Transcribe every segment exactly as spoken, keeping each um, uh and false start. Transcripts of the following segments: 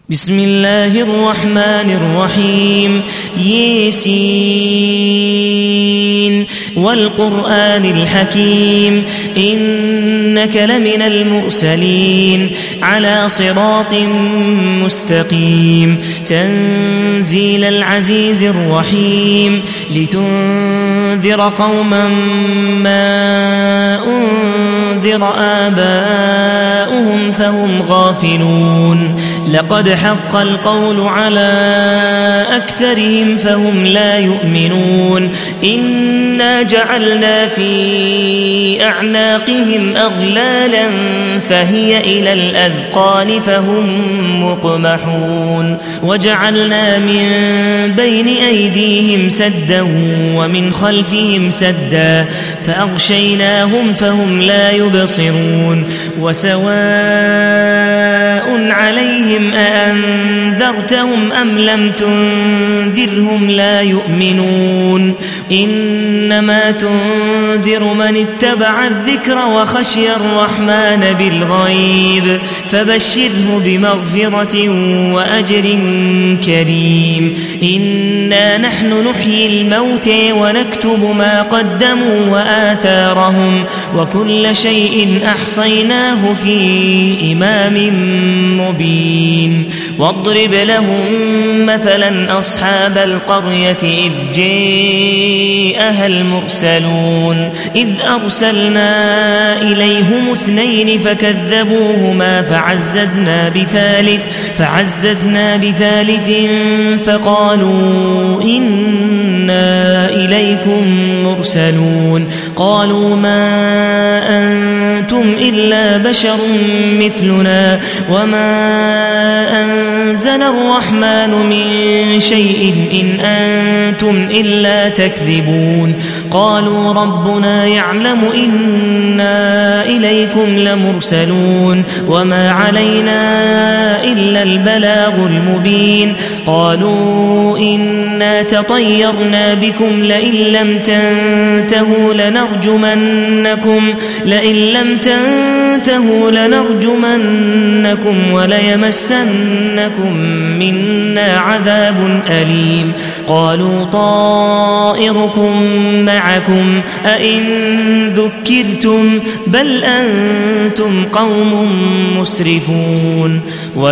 بسم الله الرحمن الرحيم ياسين والقرآن الحكيم إنك لمن المرسلين على صراط مستقيم تنزيل العزيز الرحيم لتنذر قوما ما أنذر آباؤهم فهم غافلون لقد حق القول على أكثرهم فهم لا يؤمنون إنا جعلنا في أعناقهم أغلالا فهي إلى الأذقان فهم مقمحون وجعلنا من بين أيديهم سدا ومن خلفهم سدا فأغشيناهم فهم لا يبصرون وسواء عليهم أأنذرتهم أم لم تنذرهم لا يؤمنون إنما تنذر من اتبع الذكر وخشي الرحمن بالغيب فبشره بمغفرة وأجر كريم إنا نحن نحيي الموتى ونكتب ما قدموا وآثارهم وكل شيء أحصيناه في إمام مبين واضرب لهم مثلا أصحاب القرية إذ جاءها المرسلون إذ أرسلنا إليهم اثنين فكذبوهما فعززنا بثالث فعززنا بثالث فقالوا إنا إليكم مرسلون قالوا ما أنتم إلا بشر مثلنا وما أنزل الرحمن من شيء إن أنتم إلا تكذبون قالوا ربنا يعلم إنا إليكم لمرسلون وما علينا إلا البلاغ المبين قالوا إنا تطيرنا بكم لئن لم تنتهوا لنرجمنكم لئن لم تنتهوا لنرجمنكم وليمسنكم منا عذاب أليم قالوا طائركم معكم أئن ذكرتم بل أنتم قوم مسرفون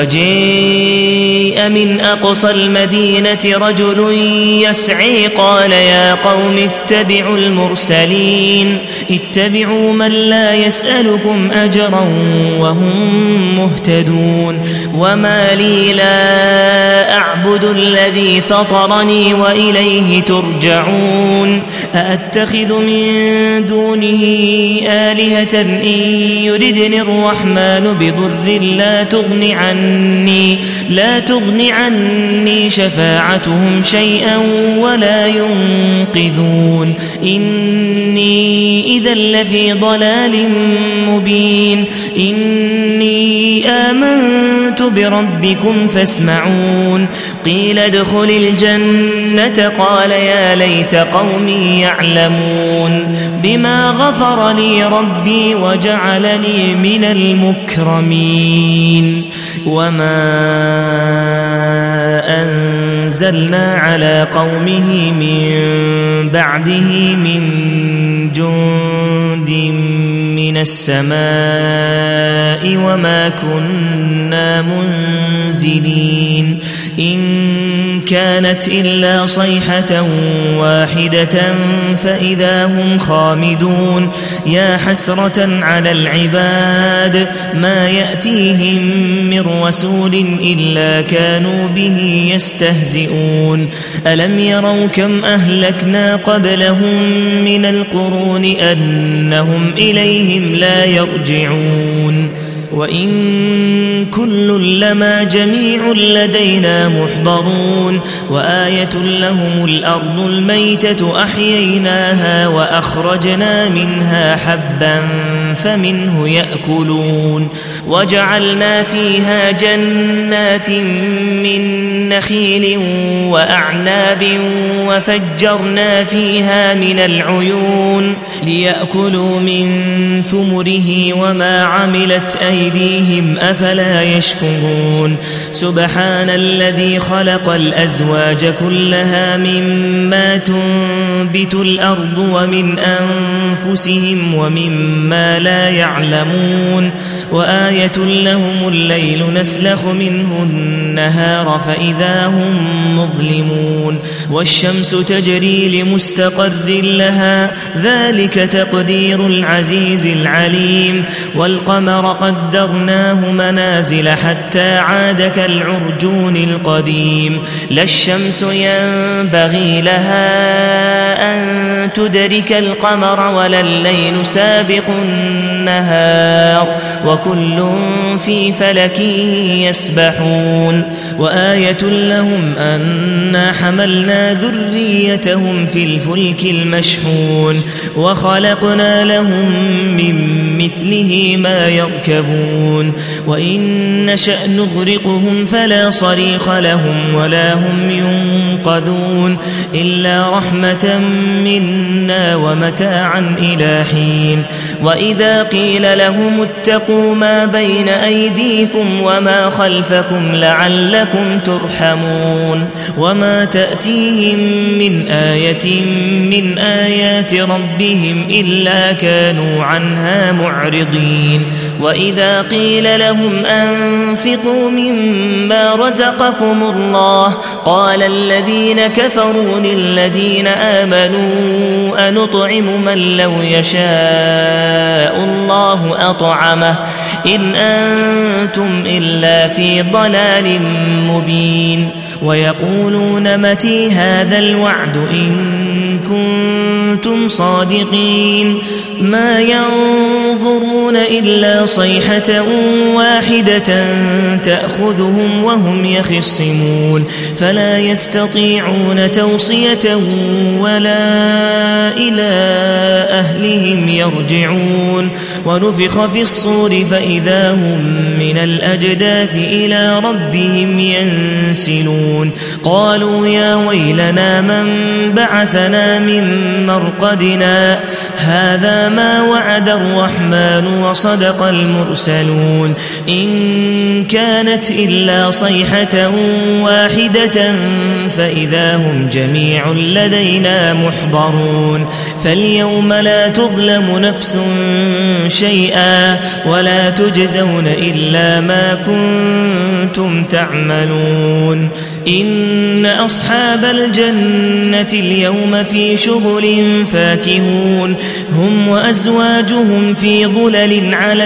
وجاء من أقصى المدينة رجل يسعي قال يا قوم اتبعوا المرسلين اتبعوا من لا يسألكم أجرا وهم مهتدون وما لي لا أعبد الذي فطرني وإليه ترجعون أأتخذ من دونه آلهة إن يردني الرحمن بضر لا تغن عني لا تغن عني شفاعتهم شيئا ولا ينقذون إني إذا لفي ضلال مبين إني آمنت بربكم فاسمعون قيل ادخل الجنة قال يا ليت قومي يعلمون بما غفر لي ربي وجعلني من المكرمين وما أنزلنا على قومه من بعده من جند من السماء وما كنا منزلين إن كانت إلا صيحة واحدة فإذا هم خامدون يا حسرة على العباد ما يأتيهم من رسول إلا كانوا به يستهزئون ألم يروا كم أهلكنا قبلهم من القرون أنهم إليهم لا يرجعون وإن كل لما جميع لدينا محضرون وآية لهم الأرض الميتة أحييناها وأخرجنا منها حبا فمنه يأكلون وجعلنا فيها جنات من نخيل وأعناب وفجرنا فيها من العيون ليأكلوا من ثمره وما عملت أيديهم أيديهم أفلا يشكرون سبحان الذي خلق الأزواج كلها مما تنبت الأرض ومن أنفسهم ومما لا يعلمون وآية لهم الليل نسلخ منه النهار فإذا هم مظلمون والشمس تجري لمستقر لها ذلك تقدير العزيز العليم والقمر قدرناه منازل حتى عاد كالعرجون القديم لا الشمس ينبغي لها أن تدرك القمر ولا الليل سابق النهار وكل في فلك يسبحون وآية لهم أنا حملنا ذريتهم في الفلك المشحون وخلقنا لهم من مثله ما يركبون وإن نشأ نغرقهم فلا صريخ لهم ولا هم ينقذون إلا رحمة منا ومتاعا إلى حين وإذا قيل لهم اتقوا ما بين أيديكم وما خلفكم لعلكم ترحمون وما تأتيهم من آية من آيات ربهم إلا كانوا عنها معرضين وإذا قيل لهم أنفقوا مما رزقكم الله قال الذين كفروا للذين آمنوا أنطعم من لو يشاء الله أطعمه إن أنتم إلا في ضلال مبين ويقولون متى هذا الوعد إن كنتم صادقين ما ينظرون إلا صيحة واحدة تأخذهم وهم يخصمون فلا يستطيعون توصية ولا إلى أهلهم يرجعون ونفخ في الصور فإذا هم من الأجداث إلى ربهم ينسلون قالوا يا ويلنا من بعثنا من مرقدنا هذا ما وعد الرحمن وصدق المرسلون إن كانت إلا صيحة واحدة فإذا هم جميع لدينا محضرون فاليوم لا تظلم نفس شيئا ولا تجزون إلا ما كنتم تعملون إن أصحاب الجنة اليوم في شغل فاكهون هم وأزواجهم في ظلل على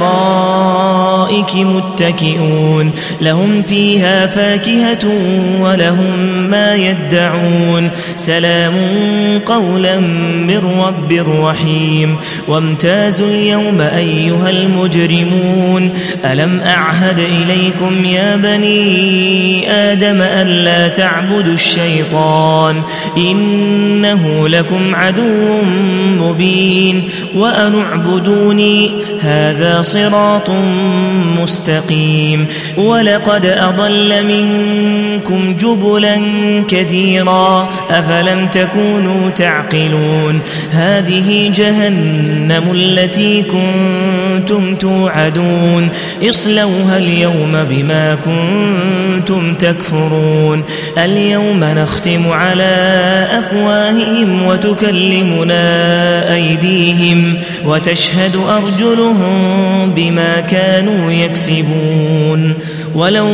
الأرائك متكئون لهم فيها فاكهة ولهم ما يدعون سلام قولا من رب رحيم وامتازوا اليوم أيها المجرمون ألم أعهد إليكم يا بني آدم ألا تعبدوا الشيطان إنه لكم عدو مبين وأن اعبدوني هذا صراط مستقيم ولقد أضل منكم جبلا كثيرا أفلم تكونوا تعقلون هذه جهنم التي كنتم توعدون اصلوها اليوم بما كنتم تكفرون اليوم نختم على أفواههم وتكلمنا أيديهم وتشهد أرجلهم بما كانوا يكسبون ولو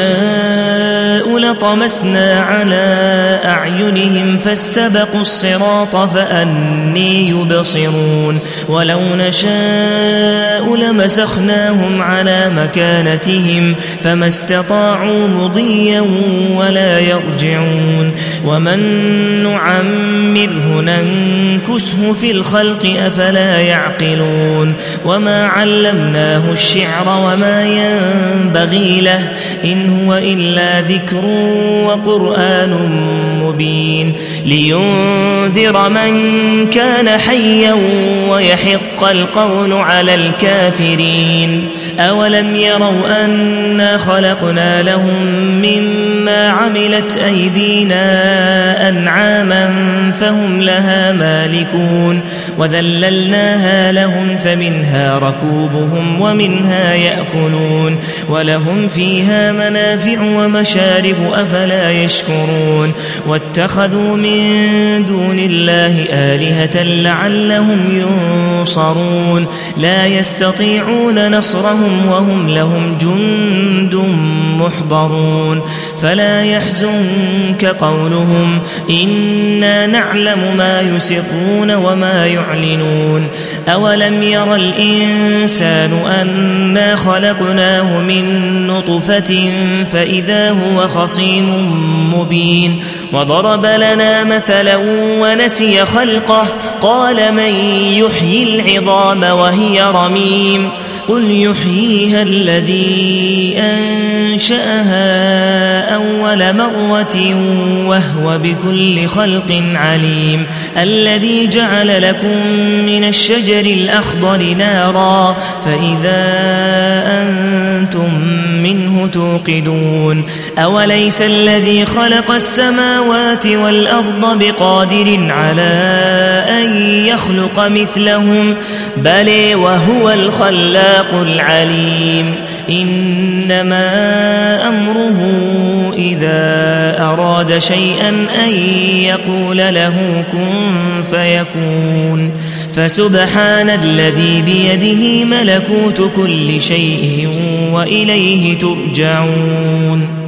نشاء لطمسنا على أعينهم فاستبقوا الصراط فأني يبصرون ولو نشاء لمسخناهم على مكانتهم فما استطاعوا مضيا ولا يرجعون ومن نعمره ننكسه في الخلق أفلا يعقلون وما علمناه الشعر وما ينبغي له إن هو إلا ذكر ذكر وقرآن مبين لينذر من كان حيا ويحق القول على الكافرين أولم يروا أنا خلقنا لهم مما عملت أيدينا أنعاما فهم لها مالكون وذللناها لهم فمنها ركوبهم ومنها يأكلون ولهم فيها منافع ومشارب أفلا يشكرون واتخذوا من دون الله آلهة لعلهم ينصرون لا يستطيعون نصرهم وهم لهم جند محضرون فلا يحزنك قولهم إنا نعلم ما يسرون وما يعلنون أولم ير الإنسان أنا خلقناه من نطفة فإذا هو خصيم مبين وضرب لنا مثلا ونسي خلقه قال من يحيي العظام وهي رميم قل يحييها الذي أنشأها أول مرة وهو بكل خلق عليم الذي جعل لكم من الشجر الأخضر نارا فإذا أنتم منه توقدون أوليس الذي خلق السماوات والأرض بقادر على أن يخلق مثلهم بل وهو الخلاق العليم إنما أمره إذا أراد شيئا أن يقول له كن فيكون فسبحان الذي بيده ملكوت كل شيء وإليه ترجعون